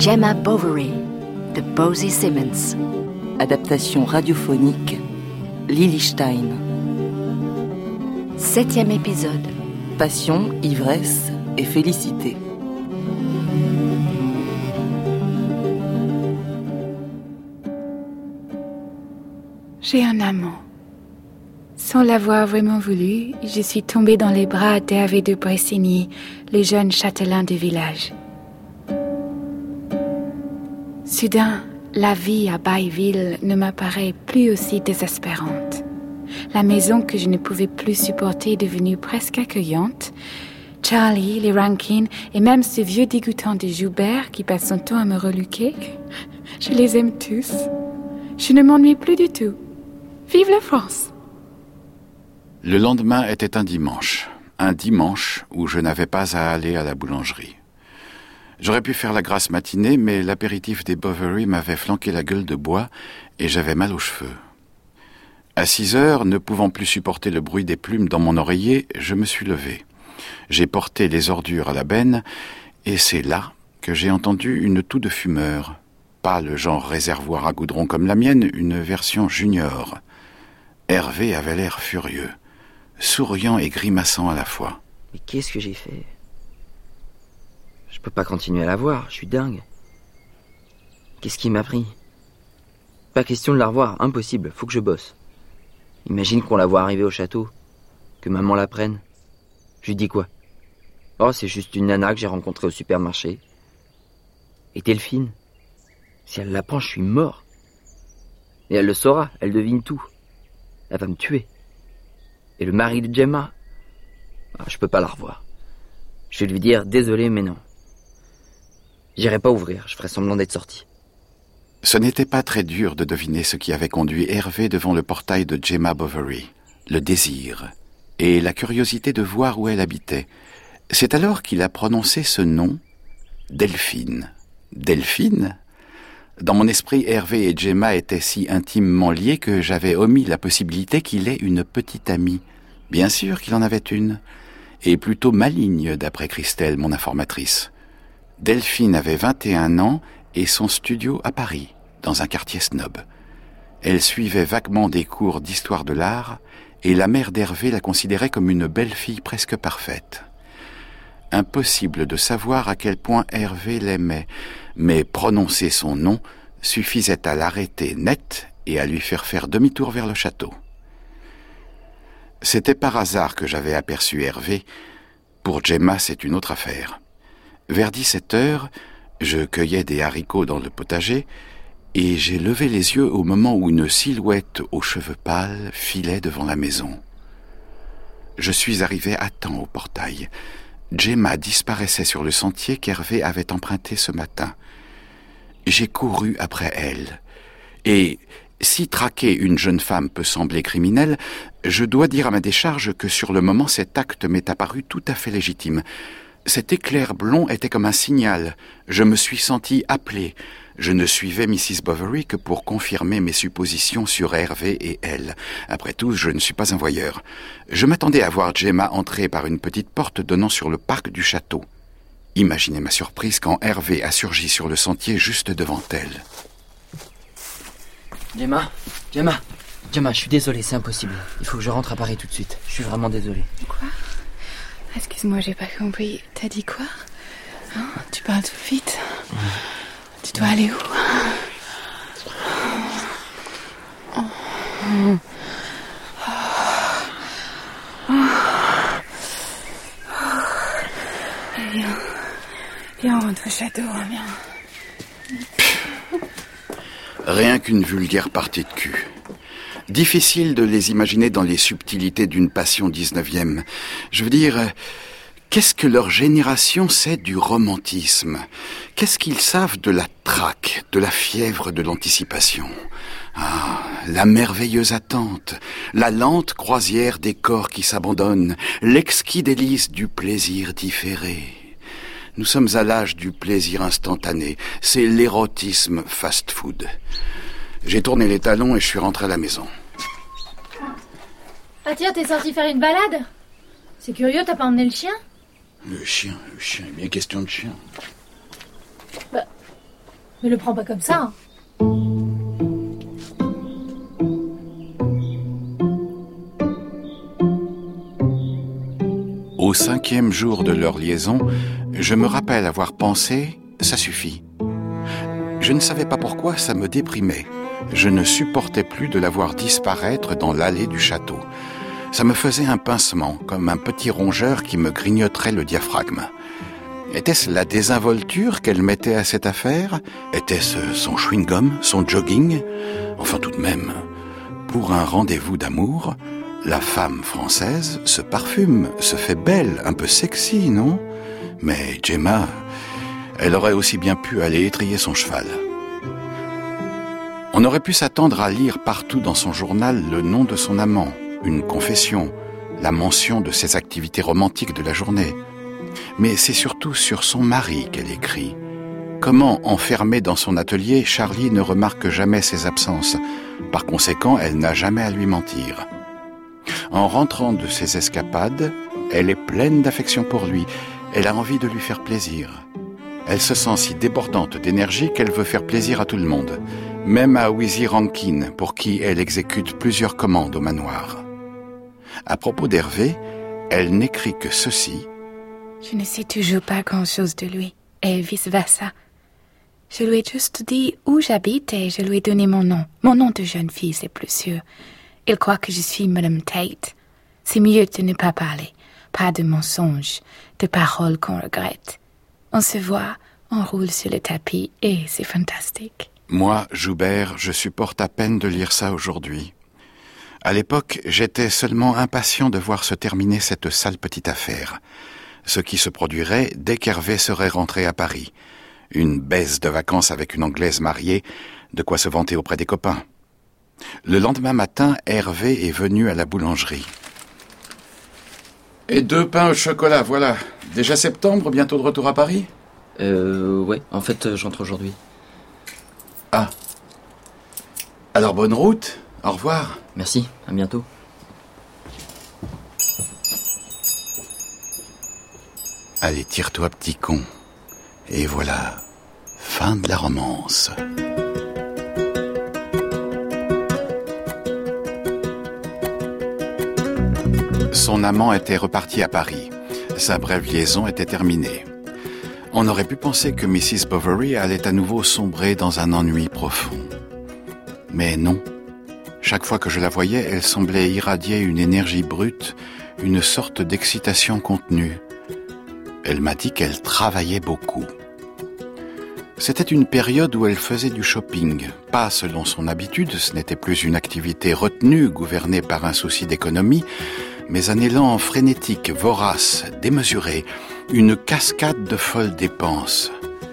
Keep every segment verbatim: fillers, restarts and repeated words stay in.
Gemma Bovary de Bosie Simmons. Adaptation radiophonique Lily Stein. Septième épisode. Passion, ivresse et félicité. J'ai un amant. Sans l'avoir vraiment voulu, je suis tombée dans les bras d'Hervé de Bressigny, le jeune châtelain du village. Soudain, la vie à Bayville ne m'apparaît plus aussi désespérante. La maison que je ne pouvais plus supporter est devenue presque accueillante. Charlie, les Rankin et même ce vieux dégoûtant de Joubert qui passe son temps à me reluquer, je les aime tous. Je ne m'ennuie plus du tout. Vive la France! Le lendemain était un dimanche. Un dimanche où je n'avais pas à aller à la boulangerie. J'aurais pu faire la grasse matinée, mais l'apéritif des Bovary m'avait flanqué la gueule de bois et j'avais mal aux cheveux. À six heures, ne pouvant plus supporter le bruit des plumes dans mon oreiller, je me suis levé. J'ai porté les ordures à la benne et c'est là que j'ai entendu une toux de fumeur. Pas le genre réservoir à goudron comme la mienne, une version junior. Hervé avait l'air furieux, souriant et grimaçant à la fois. Mais qu'est-ce que j'ai fait ? Je peux pas continuer à la voir, je suis dingue. Qu'est-ce qui m'a pris ? Pas question de la revoir, impossible, faut que je bosse. Imagine qu'on la voit arriver au château, que maman la prenne. Je lui dis quoi ? Oh, c'est juste une nana que j'ai rencontrée au supermarché. Et Delphine ? Si elle l'apprend, je suis mort. Et elle le saura, elle devine tout. Elle va me tuer. Et le mari de Gemma ? Ah, je peux pas la revoir. Je vais lui dire désolé, mais non. J'irai pas ouvrir, je ferai semblant d'être sorti. Ce n'était pas très dur de deviner ce qui avait conduit Hervé devant le portail de Gemma Bovary. Le désir et la curiosité de voir où elle habitait. C'est alors qu'il a prononcé ce nom, Delphine. Delphine ? Dans mon esprit, Hervé et Gemma étaient si intimement liés que j'avais omis la possibilité qu'il ait une petite amie. Bien sûr qu'il en avait une, et plutôt maligne d'après Christelle, mon informatrice. Delphine avait vingt et un ans et son studio à Paris, dans un quartier snob. Elle suivait vaguement des cours d'histoire de l'art et la mère d'Hervé la considérait comme une belle fille presque parfaite. Impossible de savoir à quel point Hervé l'aimait, mais prononcer son nom suffisait à l'arrêter net et à lui faire faire demi-tour vers le château. C'était par hasard que j'avais aperçu Hervé. Pour Gemma, c'est une autre affaire. Vers dix-sept heures, je cueillais des haricots dans le potager et j'ai levé les yeux au moment où une silhouette aux cheveux pâles filait devant la maison. Je suis arrivé à temps au portail. Gemma disparaissait sur le sentier qu'Hervé avait emprunté ce matin. J'ai couru après elle. Et si traquer une jeune femme peut sembler criminel, je dois dire à ma décharge que sur le moment cet acte m'est apparu tout à fait légitime. Cet éclair blond était comme un signal. Je me suis senti appelé. Je ne suivais missus Bovary que pour confirmer mes suppositions sur Hervé et elle. Après tout, je ne suis pas un voyeur. Je m'attendais à voir Gemma entrer par une petite porte donnant sur le parc du château. Imaginez ma surprise quand Hervé a surgi sur le sentier juste devant elle. Gemma, Gemma, Gemma, je suis désolé, c'est impossible. Il faut que je rentre à Paris tout de suite. Je suis vraiment désolé. Quoi ? Excuse-moi, j'ai pas compris. T'as dit quoi ? Hein ? Tu parles tout vite. Mmh. Tu dois aller où ? Oh. Oh. Oh. Viens. Viens, on rentre au château, viens. Rien qu'une vulgaire partie de cul. Difficile de les imaginer dans les subtilités d'une passion dix-neuvième. Je veux dire, qu'est-ce que leur génération sait du romantisme ? Qu'est-ce qu'ils savent de la traque, de la fièvre de l'anticipation ? Ah, la merveilleuse attente, la lente croisière des corps qui s'abandonnent, l'exquis délice du plaisir différé. Nous sommes à l'âge du plaisir instantané, c'est l'érotisme fast-food. J'ai tourné les talons et je suis rentré à la maison. Ah tiens, t'es sorti faire une balade ? C'est curieux, t'as pas emmené le chien ? Le chien, le chien, il est bien question de chien. Bah, Mais le prends pas comme ça. Au cinquième jour de leur liaison, je me rappelle avoir pensé « ça suffit ». Je ne savais pas pourquoi ça me déprimait. Je ne supportais plus de la voir disparaître dans l'allée du château. Ça me faisait un pincement, comme un petit rongeur qui me grignoterait le diaphragme. Était-ce la désinvolture qu'elle mettait à cette affaire? Était-ce son chewing-gum, son jogging? Enfin tout de même, pour un rendez-vous d'amour, la femme française se parfume, se fait belle, un peu sexy, non? Mais Gemma, elle aurait aussi bien pu aller étriller son cheval. On aurait pu s'attendre à lire partout dans son journal le nom de son amant, une confession, la mention de ses activités romantiques de la journée. Mais c'est surtout sur son mari qu'elle écrit. Comment, enfermée dans son atelier, Charlie ne remarque jamais ses absences. Par conséquent, elle n'a jamais à lui mentir. En rentrant de ses escapades, elle est pleine d'affection pour lui. Elle a envie de lui faire plaisir. Elle se sent si débordante d'énergie qu'elle veut faire plaisir à tout le monde, même à Wheezy Rankin, pour qui elle exécute plusieurs commandes au manoir. À propos d'Hervé, elle n'écrit que ceci. Je ne sais toujours pas grand-chose de lui, et vice-versa. Je lui ai juste dit où j'habite et je lui ai donné mon nom. Mon nom de jeune fille, c'est plus sûr. Il croit que je suis Madame Tate. C'est mieux de ne pas parler. Pas de mensonges, de paroles qu'on regrette. On se voit, on roule sur le tapis et c'est fantastique. Moi, Joubert, je supporte à peine de lire ça aujourd'hui. À l'époque, j'étais seulement impatient de voir se terminer cette sale petite affaire. Ce qui se produirait dès qu'Hervé serait rentré à Paris. Une baisse de vacances avec une Anglaise mariée, de quoi se vanter auprès des copains. Le lendemain matin, Hervé est venu à la boulangerie. Et deux pains au chocolat, voilà. Déjà septembre, bientôt de retour à Paris? Euh, ouais, en fait, j'entre aujourd'hui. Ah. Alors bonne route, au revoir. Merci, à bientôt. Allez, tire-toi, petit con. Et voilà, fin de la romance. Son amant était reparti à Paris. Sa brève liaison était terminée. On aurait pu penser que missus Bovary allait à nouveau sombrer dans un ennui profond. Mais non. Chaque fois que je la voyais, elle semblait irradier une énergie brute, une sorte d'excitation contenue. Elle m'a dit qu'elle travaillait beaucoup. C'était une période où elle faisait du shopping, pas selon son habitude, ce n'était plus une activité retenue, gouvernée par un souci d'économie, mais un élan frénétique, vorace, démesuré, une cascade de folles dépenses.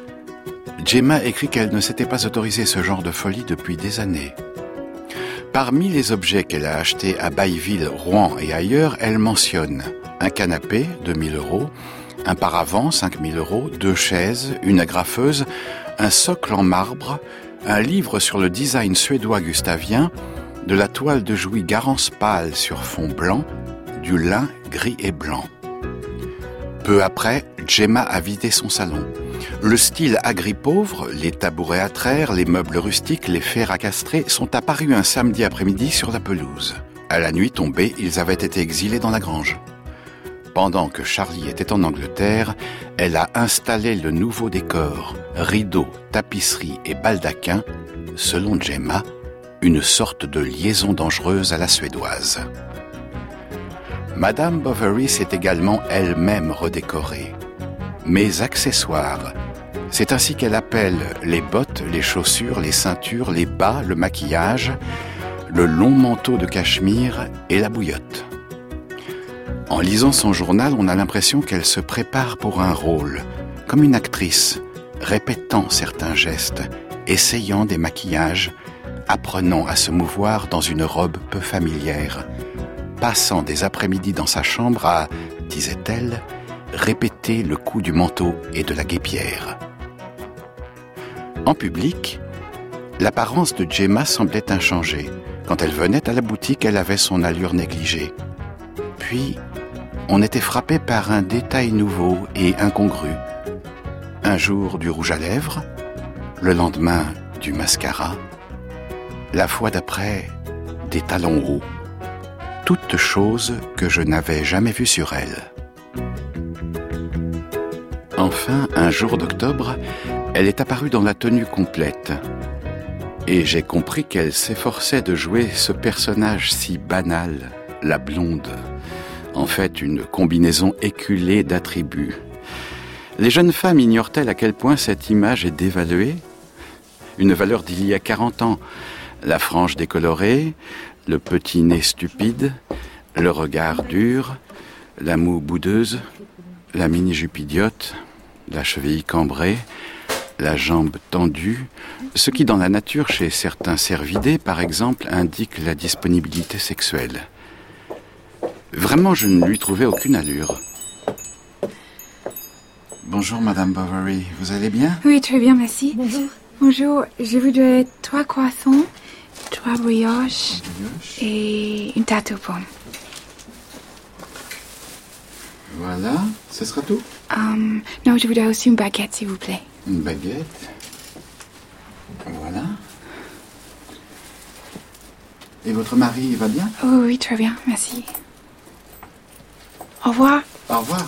Gemma écrit qu'elle ne s'était pas autorisé ce genre de folie depuis des années. Parmi les objets qu'elle a achetés à Bailleville, Rouen et ailleurs, elle mentionne un canapé, deux mille euros, un paravent, cinq mille euros, deux chaises, une agrafeuse, un socle en marbre, un livre sur le design suédois gustavien, de la toile de Jouy Garance pâle sur fond blanc, du lin gris et blanc. Peu après, Gemma a vidé son salon. Le style agri-pauvre, les tabourets à traire, les meubles rustiques, les fers à castrer sont apparus un samedi après-midi sur la pelouse. À la nuit tombée, ils avaient été exilés dans la grange. Pendant que Charlie était en Angleterre, elle a installé le nouveau décor, rideaux, tapisseries et baldaquins, selon Gemma, une sorte de liaison dangereuse à la suédoise. Madame Bovary s'est également elle-même redécorée. Mes accessoires, c'est ainsi qu'elle appelle les bottes, les chaussures, les ceintures, les bas, le maquillage, le long manteau de cachemire et la bouillotte. En lisant son journal, on a l'impression qu'elle se prépare pour un rôle, comme une actrice, répétant certains gestes, essayant des maquillages, apprenant à se mouvoir dans une robe peu familière, passant des après-midi dans sa chambre à, disait-elle, répéter le coup du manteau et de la guêpière. En public, l'apparence de Gemma semblait inchangée. Quand elle venait à la boutique, elle avait son allure négligée. Puis, on était frappé par un détail nouveau et incongru. Un jour du rouge à lèvres, le lendemain du mascara, la fois d'après des talons hauts, toutes choses que je n'avais jamais vues sur elle. Enfin, un jour d'octobre, elle est apparue dans la tenue complète. Et j'ai compris qu'elle s'efforçait de jouer ce personnage si banal, la blonde. En fait, une combinaison éculée d'attributs. Les jeunes femmes ignorent-elles à quel point cette image est dévaluée ? Une valeur d'il y a quarante ans. La frange décolorée, le petit nez stupide, le regard dur, la moue boudeuse, la mini-jupe idiote, la cheville cambrée, la jambe tendue, ce qui dans la nature, chez certains cervidés, par exemple, indique la disponibilité sexuelle. Vraiment, je ne lui trouvais aucune allure. Bonjour, Madame Bovary, vous allez bien ? Oui, très bien, merci. Bonjour. Bonjour, je voudrais trois croissants, trois brioches et une tarte aux pommes. Voilà, ce sera tout ? Um, non, je voudrais aussi une baguette, s'il vous plaît. Une baguette. Voilà. Et votre mari, il va bien ? Oh oui, très bien, merci. Au revoir. Au revoir.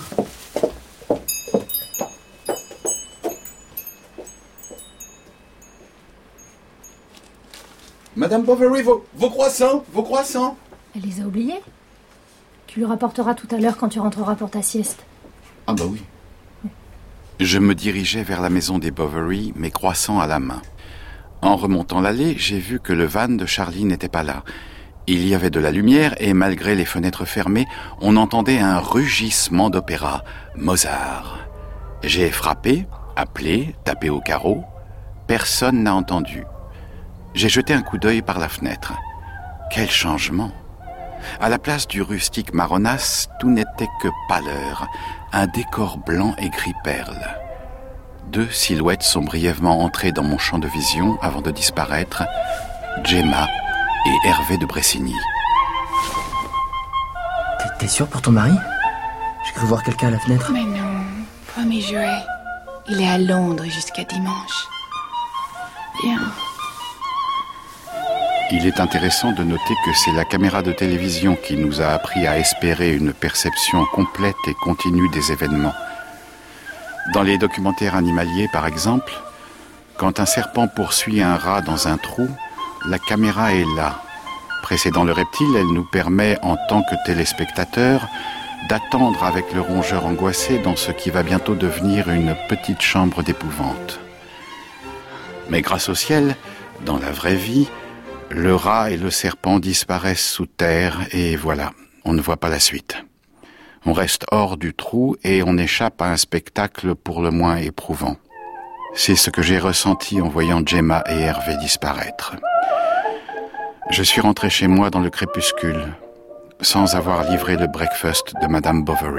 Madame Bovary, vos, vos croissants, vos croissants. Elle les a oubliés. Tu lui rapporteras tout à l'heure quand tu rentreras pour ta sieste. Ah bah oui. Je me dirigeais vers la maison des Bovary, mes croissants à la main. En remontant l'allée, j'ai vu que le van de Charlie n'était pas là. Il y avait de la lumière et malgré les fenêtres fermées, on entendait un rugissement d'opéra. Mozart. J'ai frappé, appelé, tapé au carreau. Personne n'a entendu. J'ai jeté un coup d'œil par la fenêtre. Quel changement! À la place du rustique marronasse, tout n'était que pâleur, un décor blanc et gris perle. Deux silhouettes sont brièvement entrées dans mon champ de vision avant de disparaître, Gemma et Hervé de Bressigny. T'es, t'es sûr pour ton mari ? J'ai cru voir quelqu'un à la fenêtre. Mais non, promis juré. Il est à Londres jusqu'à dimanche. Bien. Il est intéressant de noter que c'est la caméra de télévision qui nous a appris à espérer une perception complète et continue des événements. Dans les documentaires animaliers, par exemple, quand un serpent poursuit un rat dans un trou, la caméra est là. Précédant le reptile, elle nous permet, en tant que téléspectateurs, d'attendre avec le rongeur angoissé dans ce qui va bientôt devenir une petite chambre d'épouvante. Mais grâce au ciel, dans la vraie vie, le rat et le serpent disparaissent sous terre et voilà, on ne voit pas la suite. On reste hors du trou et on échappe à un spectacle pour le moins éprouvant. C'est ce que j'ai ressenti en voyant Gemma et Hervé disparaître. Je suis rentré chez moi dans le crépuscule, sans avoir livré le breakfast de Madame Bovary.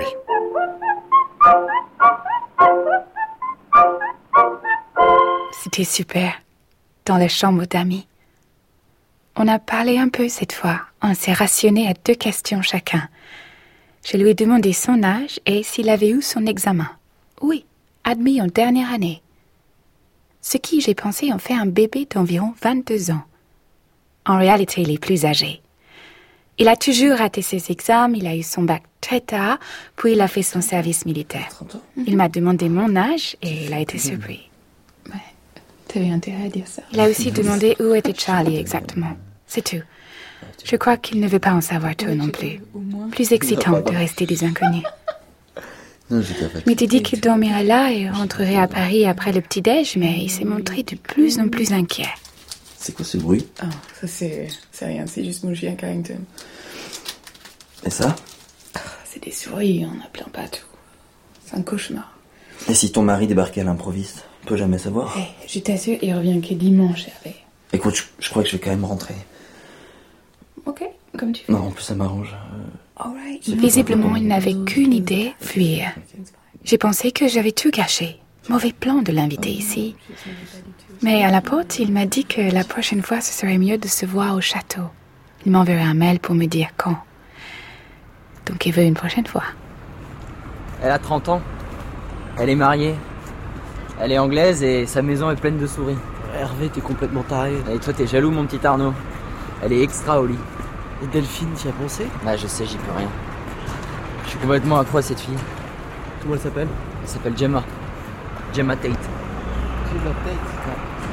C'était super, dans la chambre d'amis. On a parlé un peu cette fois. On s'est rationné à deux questions chacun. Je lui ai demandé son âge et s'il avait eu son examen. Oui, admis en dernière année. Ce qui, j'ai pensé, en fait un bébé d'environ vingt-deux ans. En réalité, il est plus âgé. Il a toujours raté ses examens, il a eu son bac très tard, puis il a fait son service militaire. Il m'a demandé mon âge et il a été surpris. Ouais, t'avais intérêt à dire ça. Il a aussi demandé où était Charlie exactement. C'est tout. Je crois qu'il ne veut pas en savoir tout non plus. Plus excitant de rester des inconnus. Non, j'ai pas Je m'étais dit qu'il dormirait là et rentrerait à Paris après le petit-déj, mais il s'est montré de plus en plus inquiet. C'est quoi ce bruit ? Ah, ça c'est, c'est rien, c'est juste mon chien Carrington. Et ça ? C'est des souris, on a plein partout. C'est un cauchemar. Et si ton mari débarquait à l'improviste ? On peut jamais savoir. Hey, je t'assure, il revient que dimanche, Hervé. Écoute, je, je crois que je vais quand même rentrer. Ok, comme tu veux. Non, en plus ça m'arrange. Euh, Alright. Visiblement, il n'avait qu'une idée, fuir. J'ai pensé que j'avais tout gâché. Mauvais plan de l'inviter ici. Mais à la porte, il m'a dit que la prochaine fois, ce serait mieux de se voir au château. Il m'enverrait un mail pour me dire quand. Donc il veut une prochaine fois. Elle a trente ans. Elle est mariée. Elle est anglaise et sa maison est pleine de souris. Hervé, t'es complètement taré. Et toi, t'es jaloux, mon petit Arnaud. Elle est extra au lit. Et Delphine, t'y as pensé? Bah, je sais, j'y peux rien. Je suis complètement accro à cette fille. Comment elle s'appelle? Elle s'appelle Gemma. Gemma Tate. Gemma Tate.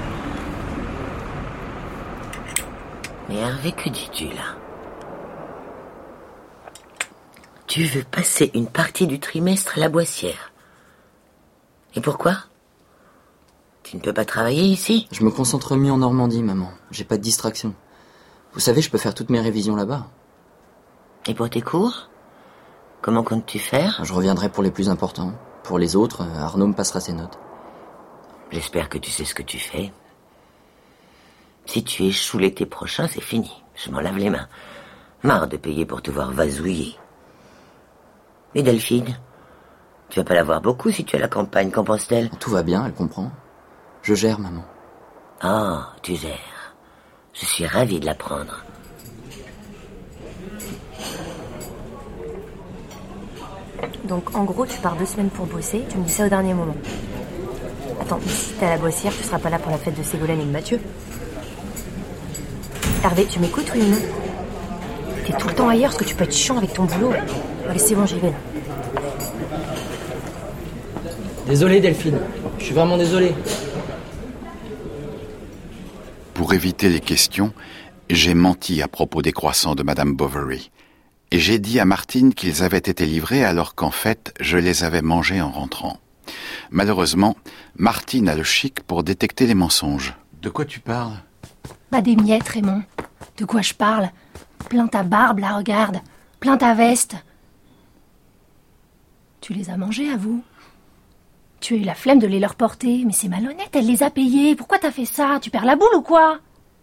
Mais Hervé, que dis-tu là? Tu veux passer une partie du trimestre à la Boissière. Et pourquoi? Tu ne peux pas travailler ici? Je me concentre mieux en Normandie, maman. J'ai pas de distraction. Vous savez, je peux faire toutes mes révisions là-bas. Et pour tes cours? Comment comptes-tu faire? Je reviendrai pour les plus importants. Pour les autres, Arnaud me passera ses notes. J'espère que tu sais ce que tu fais. Si tu échoues l'été prochain, c'est fini. Je m'en lave les mains. Marre de payer pour te voir vasouiller. Et Delphine? Tu vas pas la voir beaucoup si tu es à la campagne, qu'en pense-t-elle? Tout va bien, elle comprend. Je gère, maman. Ah, oh, tu gères. Je suis ravie de l'apprendre. Donc en gros, tu pars deux semaines pour bosser, tu me dis ça au dernier moment. Attends, mais si t'es à la Boissière, tu seras pas là pour la fête de Ségolène et de Mathieu. Hervé, tu m'écoutes, oui ou non? T'es tout le temps ailleurs parce que tu peux être chiant avec ton boulot. Allez, c'est bon, j'y vais là. Désolé Delphine, je suis vraiment désolé. Pour éviter les questions, j'ai menti à propos des croissants de Madame Bovary. Et j'ai dit à Martine qu'ils avaient été livrés alors qu'en fait, je les avais mangés en rentrant. Malheureusement, Martine a le chic pour détecter les mensonges. De quoi tu parles? Bah des miettes, Raymond. De quoi je parle? Plains ta barbe, là, regarde. Plains ta veste. Tu les as mangés, à vous? Tu as eu la flemme de les leur porter, mais c'est malhonnête, elle les a payés. Pourquoi t'as fait ça? Tu perds la boule ou quoi?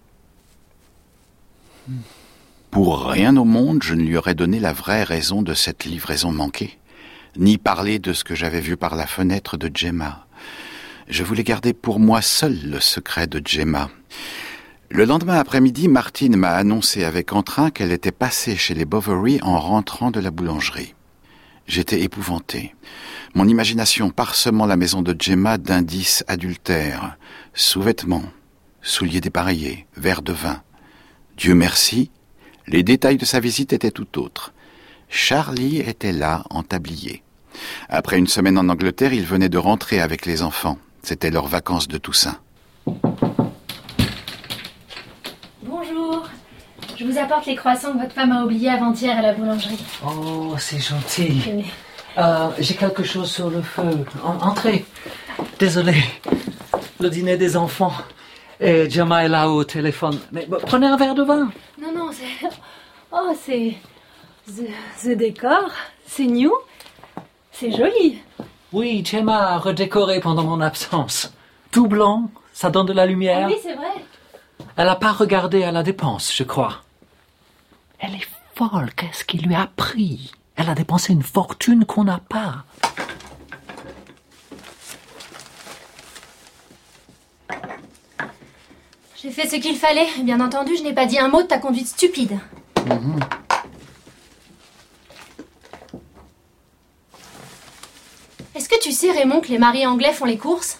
Pour rien au monde, je ne lui aurais donné la vraie raison de cette livraison manquée, ni parlé de ce que j'avais vu par la fenêtre de Gemma. Je voulais garder pour moi seul le secret de Gemma. Le lendemain après-midi, Martine m'a annoncé avec entrain qu'elle était passée chez les Bovary en rentrant de la boulangerie. J'étais épouvanté. Mon imagination parsemant la maison de Gemma d'indices adultères, sous-vêtements, souliers dépareillés, verres de vin. Dieu merci, les détails de sa visite étaient tout autres. Charlie était là, en tablier. Après une semaine en Angleterre, il venait de rentrer avec les enfants. C'était leurs vacances de Toussaint. Bonjour. Je vous apporte les croissants que votre femme a oubliés avant-hier à la boulangerie. Oh, c'est gentil. Oui. Euh, j'ai quelque chose sur le feu. En- entrez. Désolé. Le dîner des enfants. Et Gemma est là au téléphone. Mais bon, prenez un verre de vin. Non, non, c'est... Oh, c'est... Ce, ce décor, c'est new. C'est joli. Oui, Gemma a redécoré pendant mon absence. Tout blanc, ça donne de la lumière. Ah oui, c'est vrai. Elle n'a pas regardé à la dépense, je crois. Elle est folle, qu'est-ce qui lui a pris? Elle a dépensé une fortune qu'on n'a pas. J'ai fait ce qu'il fallait. Bien entendu, je n'ai pas dit un mot de ta conduite stupide. Mmh. Est-ce que tu sais, Raymond, que les maris anglais font les courses?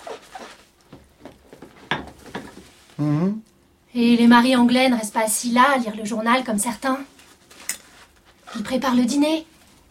Mmh. Et les maris anglais ne restent pas assis là à lire le journal comme certains. Ils préparent le dîner.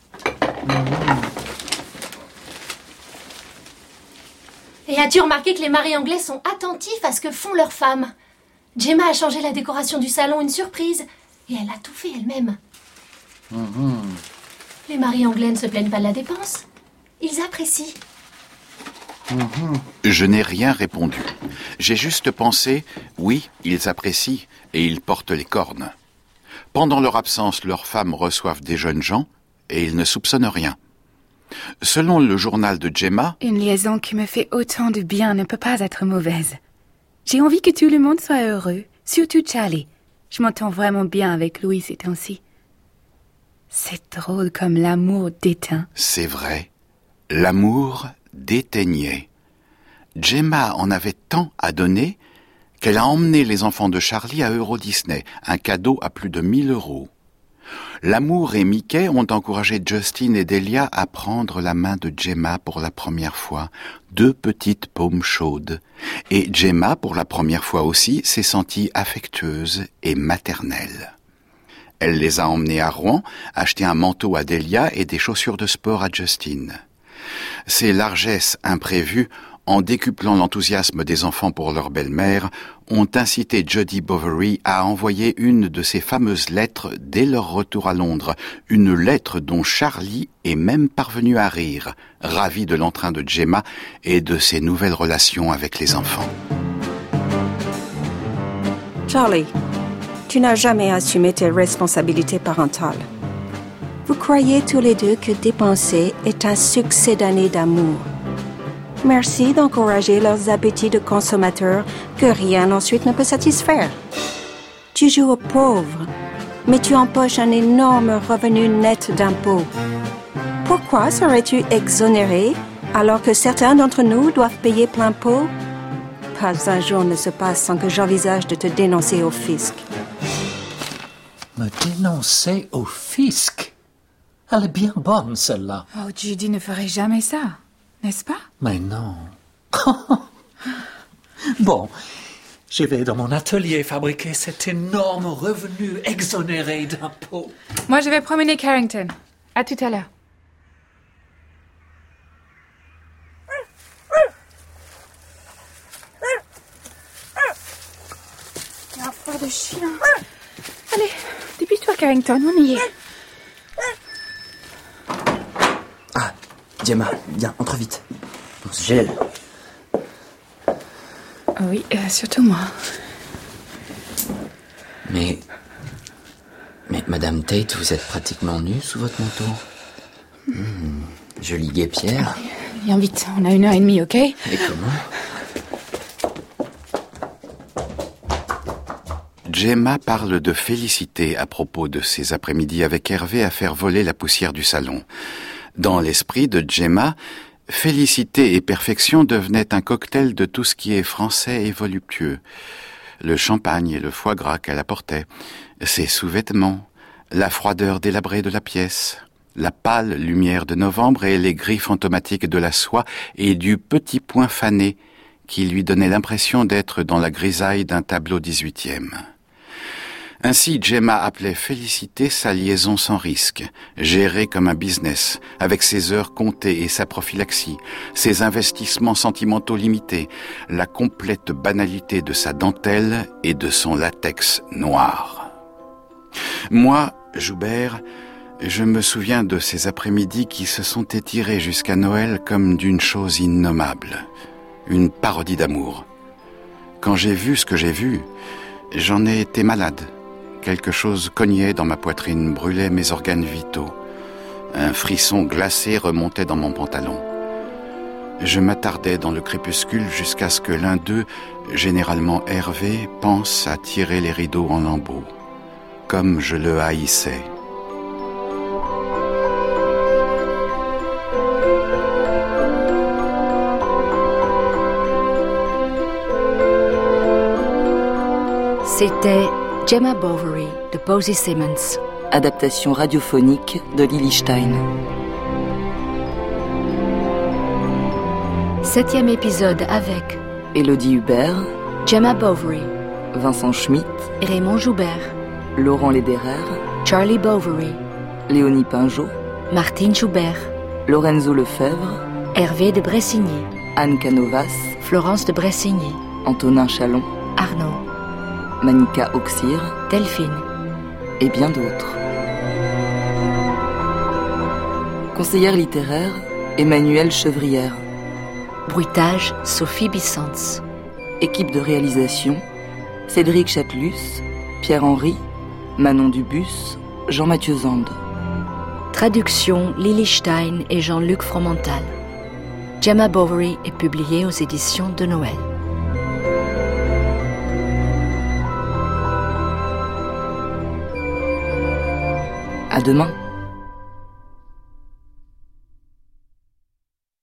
Et as-tu remarqué que les maris anglais sont attentifs à ce que font leurs femmes? Gemma a changé la décoration du salon, une surprise. Et elle a tout fait elle-même. Mmh. Les maris anglais ne se plaignent pas de la dépense. Ils apprécient. Mmh. Je n'ai rien répondu. J'ai juste pensé, oui, ils apprécient et ils portent les cornes. Pendant leur absence, leurs femmes reçoivent des jeunes gens et ils ne soupçonnent rien. Selon le journal de Gemma, Une liaison qui me fait autant de bien ne peut pas être mauvaise. J'ai envie que tout le monde soit heureux, surtout Charlie. Je m'entends vraiment bien avec Louis ces temps-ci. C'est drôle comme l'amour déteint. c'est vrai, l'amour déteignait. Gemma en avait tant à donner qu'elle a emmené les enfants de Charlie à Euro Disney, un cadeau à plus de mille euros. L'amour et Mickey ont encouragé Justin et Delia à prendre la main de Gemma pour la première fois, deux petites paumes chaudes. Et Gemma, pour la première fois aussi, s'est sentie affectueuse et maternelle. Elle les a emmenés à Rouen, acheté un manteau à Delia et des chaussures de sport à Justin. Ces largesses imprévues, en décuplant l'enthousiasme des enfants pour leur belle-mère, ont incité Jodie Bovary à envoyer une de ces fameuses lettres dès leur retour à Londres, une lettre dont Charlie est même parvenu à rire, ravi de l'entrain de Gemma et de ses nouvelles relations avec les enfants. Charlie, tu n'as jamais assumé tes responsabilités parentales. Vous croyez tous les deux que dépenser est un succès d'année d'amour. Merci d'encourager leurs appétits de consommateurs que rien ensuite ne peut satisfaire. Tu joues aux pauvres, mais tu empoches un énorme revenu net d'impôts. Pourquoi serais-tu exonéré alors que certains d'entre nous doivent payer plein pot? Pas un jour ne se passe sans que j'envisage de te dénoncer au fisc. Me dénoncer au fisc? Elle est bien bonne, celle-là. Oh, Judy ne ferait jamais ça, n'est-ce pas? Mais non. Bon, je vais dans mon atelier fabriquer cet énorme revenu exonéré d'impôts. Moi, je vais promener Carrington. À tout à l'heure. Un fort de chien. Allez, dépêche-toi, Carrington, on y est. Ah, Gemma, viens, entre vite. On se gèle. Oh oui, euh, surtout moi. Mais... Mais Madame Tate, vous êtes pratiquement nue sous votre manteau. Mmh, joli guêpière. Viens vite, on a une heure et demie, ok? Et comment? Gemma parle de Félicité à propos de ses après-midi avec Hervé à faire voler la poussière du salon. Dans l'esprit de Gemma, Félicité et perfection devenaient un cocktail de tout ce qui est français et voluptueux. Le champagne et le foie gras qu'elle apportait, ses sous-vêtements, la froideur délabrée de la pièce, la pâle lumière de novembre et les gris fantomatiques de la soie et du petit point fané qui lui donnait l'impression d'être dans la grisaille d'un tableau dix-huitième. Ainsi, Gemma appelait Félicité sa liaison sans risque, gérée comme un business, avec ses heures comptées et sa prophylaxie, ses investissements sentimentaux limités, la complète banalité de sa dentelle et de son latex noir. Moi, Joubert, je me souviens de ces après-midi qui se sont étirés jusqu'à Noël comme d'une chose innommable, une parodie d'amour. Quand j'ai vu ce que j'ai vu, j'en ai été malade. Quelque chose cognait dans ma poitrine, brûlait mes organes vitaux. Un frisson glacé remontait dans mon pantalon. Je m'attardais dans le crépuscule jusqu'à ce que l'un d'eux, généralement Hervé, pense à tirer les rideaux en lambeaux, comme je le haïssais. C'était Gemma Bovary de Posy Simmons. Adaptation radiophonique de Lily Stein. Septième épisode avec Élodie Hubert, Gemma Bovary, Vincent Schmitt, Raymond Joubert, Laurent Lederer, Charlie Bovary, Léonie Pinjot, Martine Joubert, Lorenzo Lefebvre, Hervé de Bressigny, Anne Canovas, Florence de Bressigny, Antonin Chalon, Arnaud, Manika Auxir, Delphine et bien d'autres. Conseillère littéraire, Emmanuelle Chevrière. Bruitage, Sophie Bissens. Équipe de réalisation, Cédric Chatelus, Pierre-Henry, Manon Dubus, Jean-Mathieu Zande. Traduction, Lily Stein et Jean-Luc Fromental. Gemma Bovary est publiée aux éditions de Noël. À demain.